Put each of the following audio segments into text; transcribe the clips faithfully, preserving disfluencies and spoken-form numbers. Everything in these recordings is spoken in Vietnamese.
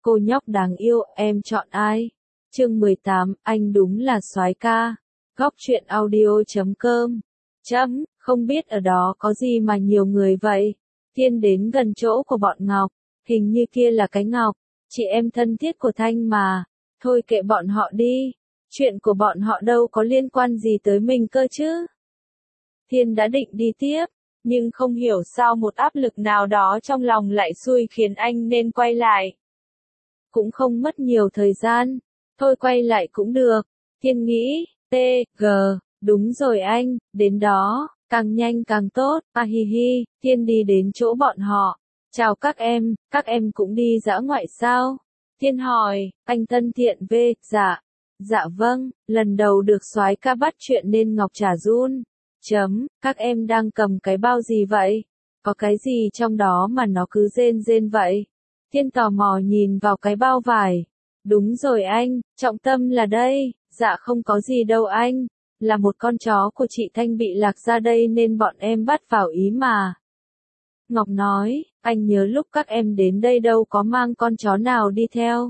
Cô nhóc đáng yêu, em chọn ai? Chương mười tám, anh đúng là soái ca. Góc truyện audio chấm com. Chấm, không biết ở đó có gì mà nhiều người vậy. Thiên đến gần chỗ của bọn Ngọc, hình như kia là cái Ngọc, chị em thân thiết của Thanh mà. Thôi kệ bọn họ đi, chuyện của bọn họ đâu có liên quan gì tới mình cơ chứ. Thiên đã định đi tiếp, nhưng không hiểu sao một áp lực nào đó trong lòng lại xui khiến anh nên quay lại. Cũng không mất nhiều thời gian, thôi quay lại cũng được. Thiên nghĩ, T, G, đúng rồi anh, đến đó, càng nhanh càng tốt, à hi hi. Thiên đi đến chỗ bọn họ. Chào các em, các em cũng đi dã ngoại sao? Thiên hỏi, anh thân thiện v, dạ, dạ vâng, lần đầu được soái ca bắt chuyện nên Ngọc chả run. Chấm, các em đang cầm cái bao gì vậy? Có cái gì trong đó mà nó cứ rên rên vậy? Thiên tò mò nhìn vào cái bao vải. Đúng rồi anh, trọng tâm là đây. Dạ không có gì đâu anh. Là một con chó của chị Thanh bị lạc ra đây nên bọn em bắt vào ý mà. Ngọc nói, anh nhớ lúc các em đến đây đâu có mang con chó nào đi theo.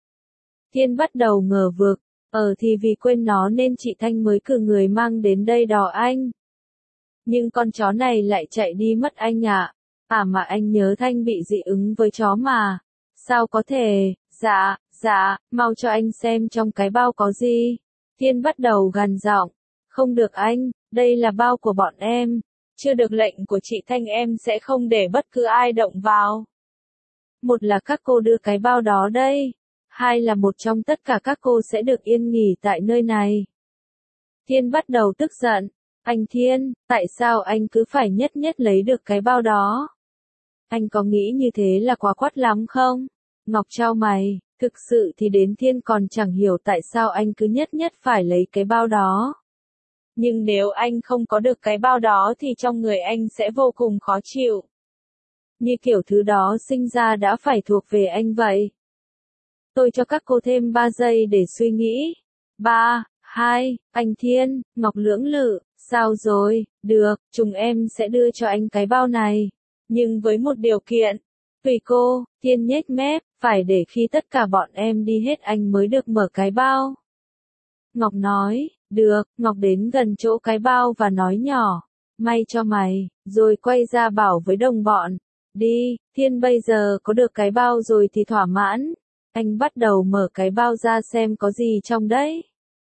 Thiên bắt đầu ngờ vực. Ờ thì vì quên nó nên chị Thanh mới cử người mang đến đây đò anh. Nhưng con chó này lại chạy đi mất anh ạ. À. à mà anh nhớ Thanh bị dị ứng với chó mà. Sao có thể, dạ, dạ, mau cho anh xem trong cái bao có gì. Thiên bắt đầu gằn giọng. Không được anh, đây là bao của bọn em. Chưa được lệnh của chị Thanh em sẽ không để bất cứ ai động vào. Một là các cô đưa cái bao đó đây. Hai là một trong tất cả các cô sẽ được yên nghỉ tại nơi này. Thiên bắt đầu tức giận. Anh Thiên, tại sao anh cứ phải nhất nhất lấy được cái bao đó? Anh có nghĩ như thế là quá quát lắm không? Ngọc chau mày, thực sự thì đến Thiên còn chẳng hiểu tại sao anh cứ nhất nhất phải lấy cái bao đó. Nhưng nếu anh không có được cái bao đó thì trong người anh sẽ vô cùng khó chịu. Như kiểu thứ đó sinh ra đã phải thuộc về anh vậy. Tôi cho các cô thêm ba giây để suy nghĩ. ba, hai, anh Thiên, Ngọc lưỡng lự, sao rồi, được, chúng em sẽ đưa cho anh cái bao này. Nhưng với một điều kiện. Tùy cô, Thiên nhếch mép, phải để khi tất cả bọn em đi hết anh mới được mở cái bao. Ngọc nói, được, Ngọc đến gần chỗ cái bao và nói nhỏ, may cho mày, rồi quay ra bảo với đồng bọn, đi, Thiên bây giờ có được cái bao rồi thì thỏa mãn. Anh bắt đầu mở cái bao ra xem có gì trong đấy.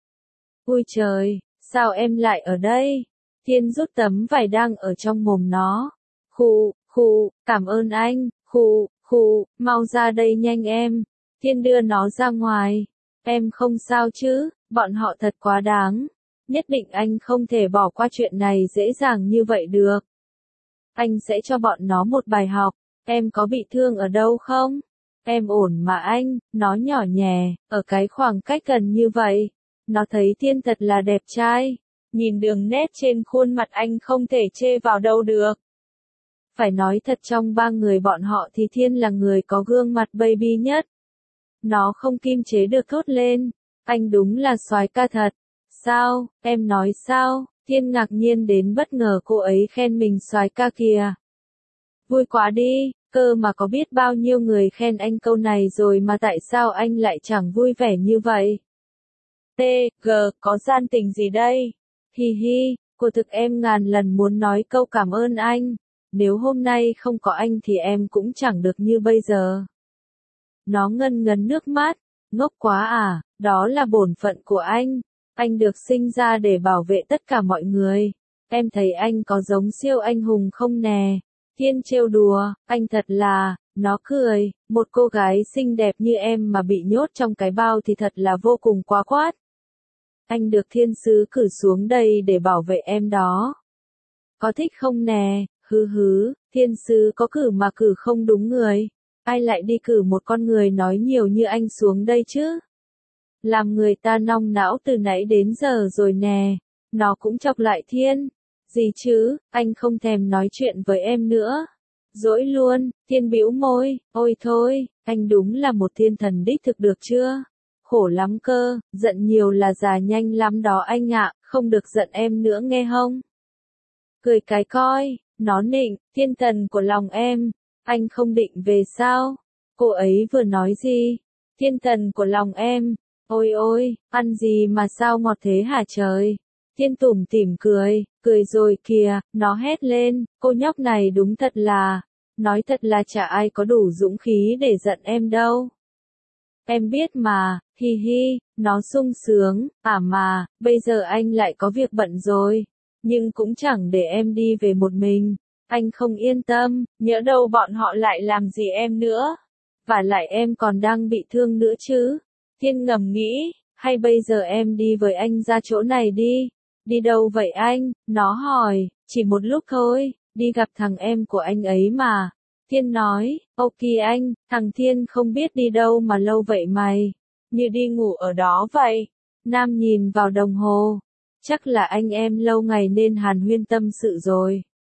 Ui trời, sao em lại ở đây? Thiên rút tấm vải đang ở trong mồm nó. Khụ, khụ, cảm ơn anh, khụ, khụ, mau ra đây nhanh em. Thiên đưa nó ra ngoài. Em không sao chứ, bọn họ thật quá đáng. Nhất định anh không thể bỏ qua chuyện này dễ dàng như vậy được. Anh sẽ cho bọn nó một bài học. Em có bị thương ở đâu không? Em ổn mà anh, nó nhỏ nhẹ, ở cái khoảng cách gần như vậy. Nó thấy Thiên thật là đẹp trai. Nhìn đường nét trên khuôn mặt anh không thể chê vào đâu được. Phải nói thật trong ba người bọn họ thì Thiên là người có gương mặt baby nhất. Nó không kiềm chế được thốt lên. Anh đúng là soái ca thật. Sao, em nói sao? Thiên ngạc nhiên đến bất ngờ cô ấy khen mình soái ca kìa. Vui quá đi, cơ mà có biết bao nhiêu người khen anh câu này rồi mà tại sao anh lại chẳng vui vẻ như vậy? T, G, có gian tình gì đây? Hi hi, cô thực em ngàn lần muốn nói câu cảm ơn anh. Nếu hôm nay không có anh thì em cũng chẳng được như bây giờ. Nó ngân ngấn nước mắt. Ngốc quá à, đó là bổn phận của anh. Anh được sinh ra để bảo vệ tất cả mọi người. Em thấy anh có giống siêu anh hùng không nè? Thiên trêu đùa, anh thật là, nó cười, một cô gái xinh đẹp như em mà bị nhốt trong cái bao thì thật là vô cùng quá quát. Anh được thiên sứ cử xuống đây để bảo vệ em đó. Có thích không nè? Hứ hứ, thiên sứ có cử mà cử không đúng người. Ai lại đi cử một con người nói nhiều như anh xuống đây chứ? Làm người ta nong não từ nãy đến giờ rồi nè. Nó cũng chọc lại Thiên. Gì chứ, anh không thèm nói chuyện với em nữa. Dỗi luôn, Thiên bĩu môi, ôi thôi, anh đúng là một thiên thần đích thực được chưa? Khổ lắm cơ, giận nhiều là già nhanh lắm đó anh ạ, không được giận em nữa nghe không? Cười cái coi, nó nịnh, thiên thần của lòng em, anh không định về sao? Cô ấy vừa nói gì? Thiên thần của lòng em. Ôi ôi, ăn gì mà sao ngọt thế hả trời? Thiên tủm tỉm cười, cười rồi kìa, nó hét lên, cô nhóc này đúng thật là, nói thật là chả ai có đủ dũng khí để giận em đâu. Em biết mà, hi hi, nó sung sướng, à mà, bây giờ anh lại có việc bận rồi, nhưng cũng chẳng để em đi về một mình, anh không yên tâm, nhỡ đâu bọn họ lại làm gì em nữa, và lại em còn đang bị thương nữa chứ. Thiên ngầm nghĩ, hay bây giờ em đi với anh ra chỗ này đi. Đi đâu vậy anh? Nó hỏi, chỉ một lúc thôi, đi gặp thằng em của anh ấy mà. Thiên nói, ok anh, thằng Thiên không biết đi đâu mà lâu vậy mày. Như đi ngủ ở đó vậy. Nam nhìn vào đồng hồ. Chắc là anh em lâu ngày nên hàn huyên tâm sự rồi.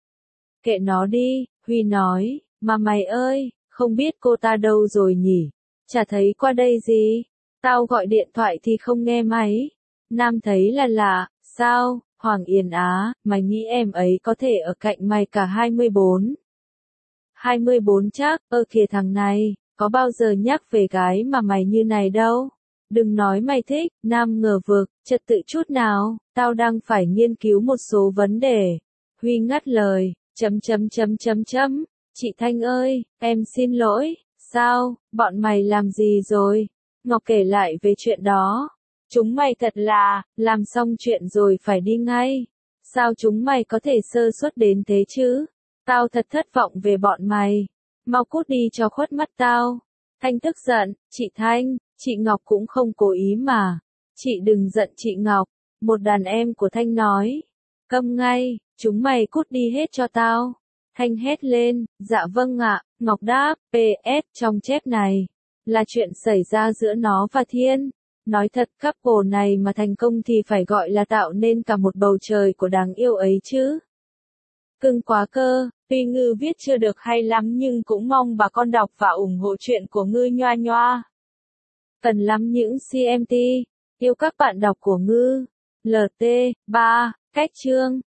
Kệ nó đi, Huy nói, mà mày ơi, không biết cô ta đâu rồi nhỉ? Chả thấy qua đây gì? Tao gọi điện thoại thì không nghe máy. Nam thấy là lạ, sao, Hoàng Yến Á, mày nghĩ em ấy có thể ở cạnh mày cả hai mươi bốn? hai mươi bốn chắc, ơ kìa thằng này, có bao giờ nhắc về gái mà mày như này đâu. Đừng nói mày thích, Nam ngờ vực, trật tự chút nào, tao đang phải nghiên cứu một số vấn đề. Huy ngắt lời, chấm chấm chấm chấm chấm, chị Thanh ơi, em xin lỗi, sao, bọn mày làm gì rồi? Ngọc kể lại về chuyện đó. Chúng mày thật là, làm xong chuyện rồi phải đi ngay. Sao chúng mày có thể sơ suất đến thế chứ? Tao thật thất vọng về bọn mày. Mau cút đi cho khuất mắt tao. Thanh tức giận, chị Thanh, chị Ngọc cũng không cố ý mà. Chị đừng giận chị Ngọc. Một đàn em của Thanh nói. Câm ngay, chúng mày cút đi hết cho tao. Thanh hét lên, dạ vâng ạ, Ngọc đáp, pê ét trong chép này. Là chuyện xảy ra giữa nó và Thiên. Nói thật couple này mà thành công thì phải gọi là tạo nên cả một bầu trời của đáng yêu ấy chứ. Cưng quá cơ, tuy Ngư viết chưa được hay lắm nhưng cũng mong bà con đọc và ủng hộ chuyện của Ngư nhoa nhoa. Cần lắm những xê em tê, yêu các bạn đọc của Ngư. lờ tê, ba, cách chương.